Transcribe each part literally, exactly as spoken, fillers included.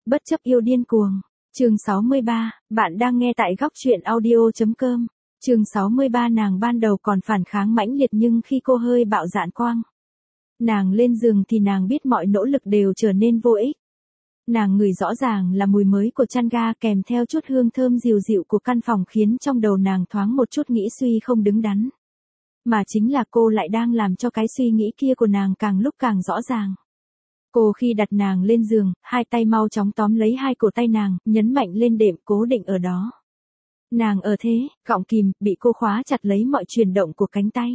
Bất chấp yêu điên cuồng. Chương sáu mươi ba, bạn đang nghe tại góc truyện audio.com. Chương sáu mươi ba nàng ban đầu còn phản kháng mãnh liệt nhưng khi cô hơi bạo dạn quang. Nàng lên giường thì nàng biết mọi nỗ lực đều trở nên vô ích. Nàng ngửi rõ ràng là mùi mới của chăn ga kèm theo chút hương thơm dịu dịu của căn phòng khiến trong đầu nàng thoáng một chút nghĩ suy không đứng đắn. Mà chính là cô lại đang làm cho cái suy nghĩ kia của nàng càng lúc càng rõ ràng. Cô khi đặt nàng lên giường, hai tay mau chóng tóm lấy hai cổ tay nàng, nhấn mạnh lên đệm cố định ở đó. Nàng ở thế, gọng kìm, bị cô khóa chặt lấy mọi chuyển động của cánh tay.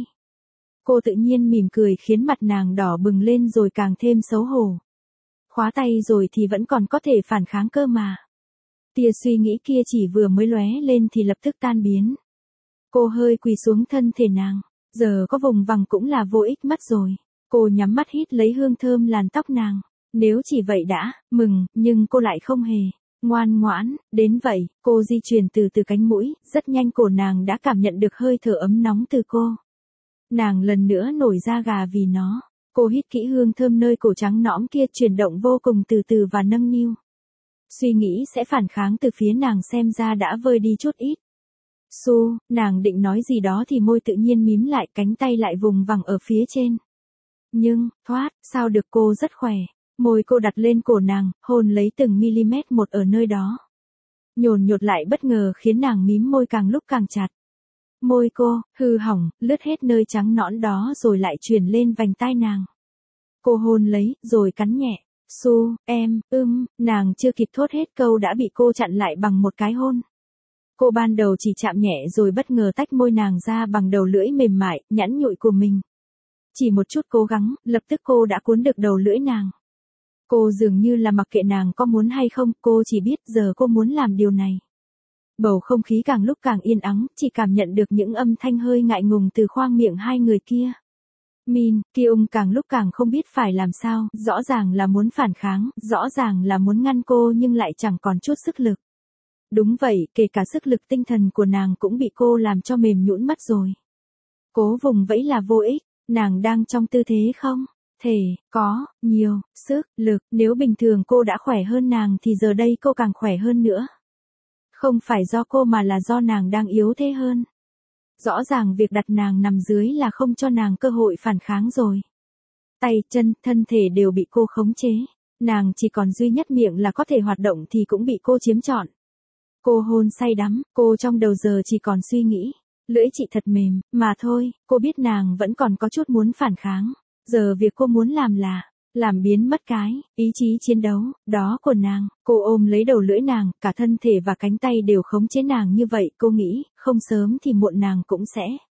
Cô tự nhiên mỉm cười khiến mặt nàng đỏ bừng lên rồi càng thêm xấu hổ. Khóa tay rồi thì vẫn còn có thể phản kháng cơ mà. Tia suy nghĩ kia chỉ vừa mới lóe lên thì lập tức tan biến. Cô hơi quỳ xuống thân thể nàng, giờ có vùng vằng cũng là vô ích mất rồi. Cô nhắm mắt hít lấy hương thơm làn tóc nàng. Nếu chỉ vậy đã, mừng, nhưng cô lại không hề. Ngoan ngoãn, đến vậy, cô di chuyển từ từ cánh mũi, rất nhanh cổ nàng đã cảm nhận được hơi thở ấm nóng từ cô. Nàng lần nữa nổi da gà vì nó. Cô hít kỹ hương thơm nơi cổ trắng nõm kia chuyển động vô cùng từ từ và nâng niu. Suy nghĩ sẽ phản kháng từ phía nàng xem ra đã vơi đi chút ít. Su, nàng định nói gì đó thì môi tự nhiên mím lại cánh tay lại vùng vằng ở phía trên. Nhưng, thoát, sao được cô rất khỏe. Môi cô đặt lên cổ nàng, hôn lấy từng mm một ở nơi đó. Nhồn nhột lại bất ngờ khiến nàng mím môi càng lúc càng chặt. Môi cô, hư hỏng, lướt hết nơi trắng nõn đó rồi lại truyền lên vành tai nàng. Cô hôn lấy, rồi cắn nhẹ. Su, em, ưm, nàng chưa kịp thốt hết câu đã bị cô chặn lại bằng một cái hôn. Cô ban đầu chỉ chạm nhẹ rồi bất ngờ tách môi nàng ra bằng đầu lưỡi mềm mại, nhẵn nhụi của mình. Chỉ một chút cố gắng, lập tức cô đã cuốn được đầu lưỡi nàng. Cô dường như là mặc kệ nàng có muốn hay không, cô chỉ biết giờ cô muốn làm điều này. Bầu không khí càng lúc càng yên ắng, chỉ cảm nhận được những âm thanh hơi ngại ngùng từ khoang miệng hai người kia. Min, Kyung càng lúc càng không biết phải làm sao, rõ ràng là muốn phản kháng, rõ ràng là muốn ngăn cô nhưng lại chẳng còn chút sức lực. Đúng vậy, kể cả sức lực tinh thần của nàng cũng bị cô làm cho mềm nhũn mất rồi. Cố vùng vẫy là vô ích, nàng đang trong tư thế không? Thể, có, nhiều, sức, lực, nếu bình thường cô đã khỏe hơn nàng thì giờ đây cô càng khỏe hơn nữa. Không phải do cô mà là do nàng đang yếu thế hơn. Rõ ràng việc đặt nàng nằm dưới là không cho nàng cơ hội phản kháng rồi. Tay, chân, thân thể đều bị cô khống chế. Nàng chỉ còn duy nhất miệng là có thể hoạt động thì cũng bị cô chiếm trọn. Cô hôn say đắm, cô trong đầu giờ chỉ còn suy nghĩ. Lưỡi chị thật mềm, mà thôi, cô biết nàng vẫn còn có chút muốn phản kháng. Giờ việc cô muốn làm là, làm biến mất cái, ý chí chiến đấu, đó của nàng. Cô ôm lấy đầu lưỡi nàng, cả thân thể và cánh tay đều khống chế nàng như vậy. Cô nghĩ, không sớm thì muộn nàng cũng sẽ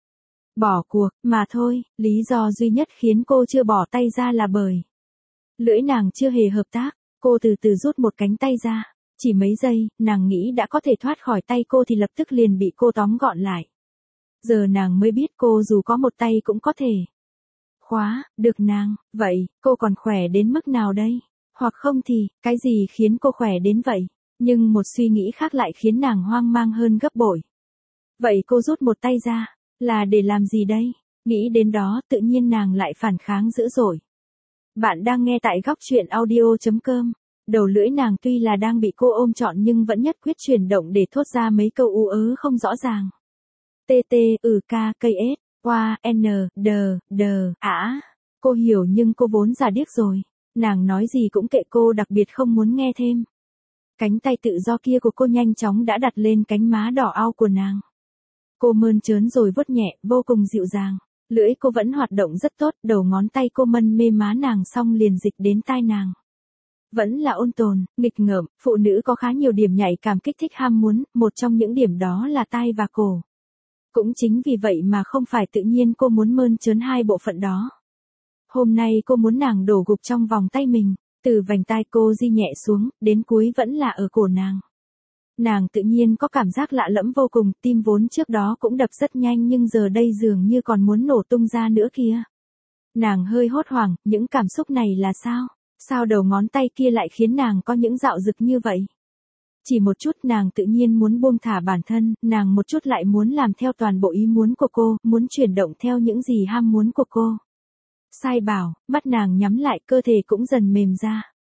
bỏ cuộc, mà thôi, lý do duy nhất khiến cô chưa bỏ tay ra là bởi lưỡi nàng chưa hề hợp tác. Cô từ từ rút một cánh tay ra. Chỉ mấy giây, nàng nghĩ đã có thể thoát khỏi tay cô thì lập tức liền bị cô tóm gọn lại. Giờ nàng mới biết cô dù có một tay cũng có thể khóa được nàng. Vậy, cô còn khỏe đến mức nào đây? Hoặc không thì, cái gì khiến cô khỏe đến vậy? Nhưng một suy nghĩ khác lại khiến nàng hoang mang hơn gấp bội. Vậy cô rút một tay ra, là để làm gì đây? Nghĩ đến đó, tự nhiên nàng lại phản kháng dữ dội. Bạn đang nghe tại góc truyện audio.com. Đầu lưỡi nàng tuy là đang bị cô ôm trọn nhưng vẫn nhất quyết chuyển động để thốt ra mấy câu ú ớ không rõ ràng. T T, ừ K, cây S, qua, N, D, D, ả. Cô hiểu nhưng cô vốn già điếc rồi. Nàng nói gì cũng kệ cô đặc biệt không muốn nghe thêm. Cánh tay tự do kia của cô nhanh chóng đã đặt lên cánh má đỏ au của nàng. Cô mơn trớn rồi vuốt nhẹ, vô cùng dịu dàng. Lưỡi cô vẫn hoạt động rất tốt, đầu ngón tay cô mân mê má nàng xong liền dịch đến tai nàng. Vẫn là ôn tồn, nghịch ngợm, phụ nữ có khá nhiều điểm nhạy cảm kích thích ham muốn, một trong những điểm đó là tai và cổ. Cũng chính vì vậy mà không phải tự nhiên cô muốn mơn trớn hai bộ phận đó. Hôm nay cô muốn nàng đổ gục trong vòng tay mình, từ vành tai cô di nhẹ xuống, đến cuối vẫn là ở cổ nàng. Nàng tự nhiên có cảm giác lạ lẫm vô cùng, tim vốn trước đó cũng đập rất nhanh nhưng giờ đây dường như còn muốn nổ tung ra nữa kia. Nàng hơi hốt hoảng, những cảm xúc này là sao? Sao đầu ngón tay kia lại khiến nàng có những dạo dực như vậy? Chỉ một chút nàng tự nhiên muốn buông thả bản thân, nàng một chút lại muốn làm theo toàn bộ ý muốn của cô, muốn chuyển động theo những gì ham muốn của cô. Sai bảo, mắt nàng nhắm lại, cơ thể cũng dần mềm ra.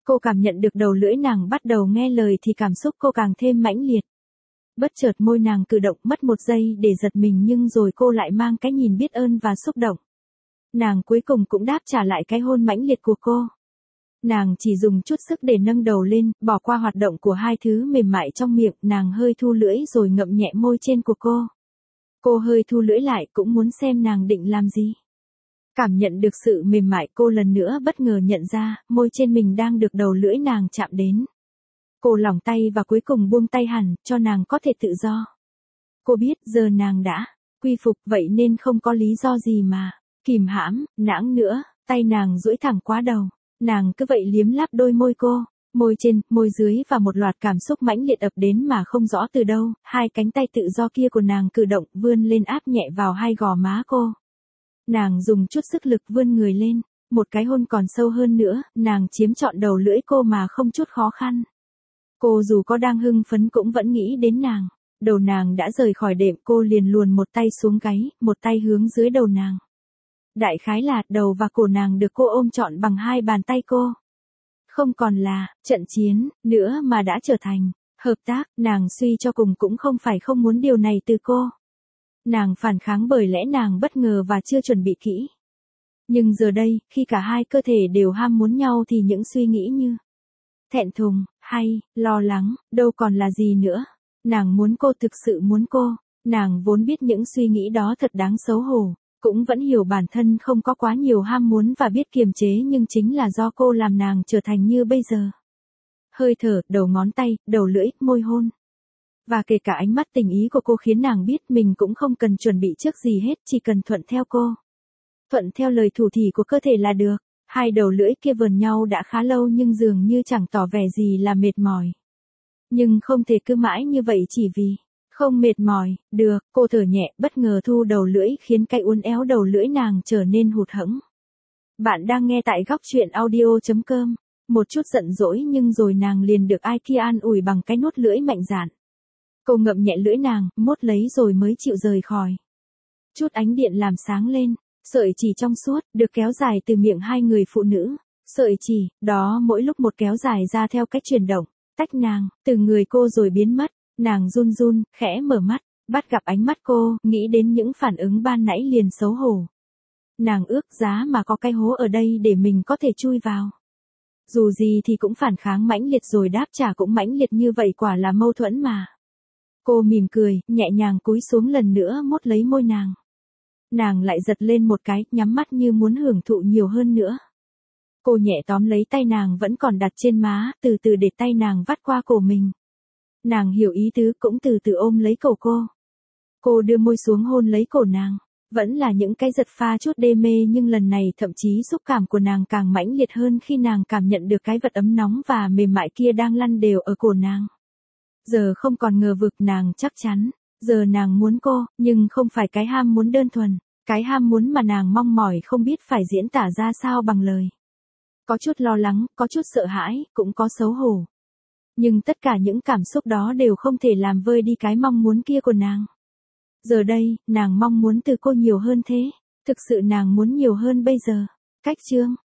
Cô cảm nhận được đầu lưỡi nàng bắt đầu nghe lời thì cảm xúc cô càng thêm mãnh liệt. Bất chợt môi nàng cử động, mất một giây để giật mình nhưng rồi cô lại mang cái nhìn biết ơn và xúc động. Nàng cuối cùng cũng đáp trả lại cái hôn mãnh liệt của cô. Nàng chỉ dùng chút sức để nâng đầu lên, bỏ qua hoạt động của hai thứ mềm mại trong miệng, nàng hơi thu lưỡi rồi ngậm nhẹ môi trên của cô. Cô hơi thu lưỡi lại cũng muốn xem nàng định làm gì. Cảm nhận được sự mềm mại, cô lần nữa bất ngờ nhận ra, môi trên mình đang được đầu lưỡi nàng chạm đến. Cô lỏng tay và cuối cùng buông tay hẳn, cho nàng có thể tự do. Cô biết giờ nàng đã quy phục vậy nên không có lý do gì mà kìm hãm, nãng nữa, tay nàng duỗi thẳng quá đầu. Nàng cứ vậy liếm láp đôi môi cô, môi trên, môi dưới và một loạt cảm xúc mãnh liệt ập đến mà không rõ từ đâu, hai cánh tay tự do kia của nàng cử động vươn lên áp nhẹ vào hai gò má cô. Nàng dùng chút sức lực vươn người lên, một cái hôn còn sâu hơn nữa, nàng chiếm trọn đầu lưỡi cô mà không chút khó khăn. Cô dù có đang hưng phấn cũng vẫn nghĩ đến nàng, đầu nàng đã rời khỏi đệm cô liền luồn một tay xuống gáy, một tay hướng dưới đầu nàng. Đại khái là đầu và cổ nàng được cô ôm trọn bằng hai bàn tay cô. Không còn là trận chiến nữa mà đã trở thành hợp tác, nàng suy cho cùng cũng không phải không muốn điều này từ cô. Nàng phản kháng bởi lẽ nàng bất ngờ và chưa chuẩn bị kỹ. Nhưng giờ đây, khi cả hai cơ thể đều ham muốn nhau thì những suy nghĩ như thẹn thùng, hay, lo lắng, đâu còn là gì nữa. Nàng muốn cô thực sự muốn cô, nàng vốn biết những suy nghĩ đó thật đáng xấu hổ. Cũng vẫn hiểu bản thân không có quá nhiều ham muốn và biết kiềm chế nhưng chính là do cô làm nàng trở thành như bây giờ. Hơi thở, đầu ngón tay, đầu lưỡi, môi hôn. Và kể cả ánh mắt tình ý của cô khiến nàng biết mình cũng không cần chuẩn bị trước gì hết, chỉ cần thuận theo cô. Thuận theo lời thủ thỉ của cơ thể là được. Hai đầu lưỡi kia vờn nhau đã khá lâu nhưng dường như chẳng tỏ vẻ gì là mệt mỏi. Nhưng không thể cứ mãi như vậy chỉ vì không mệt mỏi, được, cô thở nhẹ, bất ngờ thu đầu lưỡi khiến cái uốn éo đầu lưỡi nàng trở nên hụt hẫng. Bạn đang nghe tại góc truyện audio chấm com. Một chút giận dỗi nhưng rồi nàng liền được ai kia an ủi bằng cái nuốt lưỡi mạnh dạn. Cô ngậm nhẹ lưỡi nàng, mốt lấy rồi mới chịu rời khỏi. Chút ánh điện làm sáng lên, sợi chỉ trong suốt, được kéo dài từ miệng hai người phụ nữ. Sợi chỉ, đó mỗi lúc một kéo dài ra theo cách chuyển động, tách nàng, từ người cô rồi biến mất. Nàng run run, khẽ mở mắt, bắt gặp ánh mắt cô, nghĩ đến những phản ứng ban nãy liền xấu hổ. Nàng ước giá mà có cái hố ở đây để mình có thể chui vào. Dù gì thì cũng phản kháng mãnh liệt rồi đáp trả cũng mãnh liệt như vậy quả là mâu thuẫn mà. Cô mỉm cười, nhẹ nhàng cúi xuống lần nữa mốt lấy môi nàng. Nàng lại giật lên một cái, nhắm mắt như muốn hưởng thụ nhiều hơn nữa. Cô nhẹ tóm lấy tay nàng vẫn còn đặt trên má, từ từ để tay nàng vắt qua cổ mình. Nàng hiểu ý tứ cũng từ từ ôm lấy cổ cô. Cô đưa môi xuống hôn lấy cổ nàng. Vẫn là những cái giật pha chút đê mê nhưng lần này thậm chí xúc cảm của nàng càng mãnh liệt hơn khi nàng cảm nhận được cái vật ấm nóng và mềm mại kia đang lăn đều ở cổ nàng. Giờ không còn ngờ vực nàng chắc chắn. Giờ nàng muốn cô, nhưng không phải cái ham muốn đơn thuần. Cái ham muốn mà nàng mong mỏi không biết phải diễn tả ra sao bằng lời. Có chút lo lắng, có chút sợ hãi, cũng có xấu hổ. Nhưng tất cả những cảm xúc đó đều không thể làm vơi đi cái mong muốn kia của nàng. Giờ đây, nàng mong muốn từ cô nhiều hơn thế. Thực sự nàng muốn nhiều hơn bây giờ. Cách chương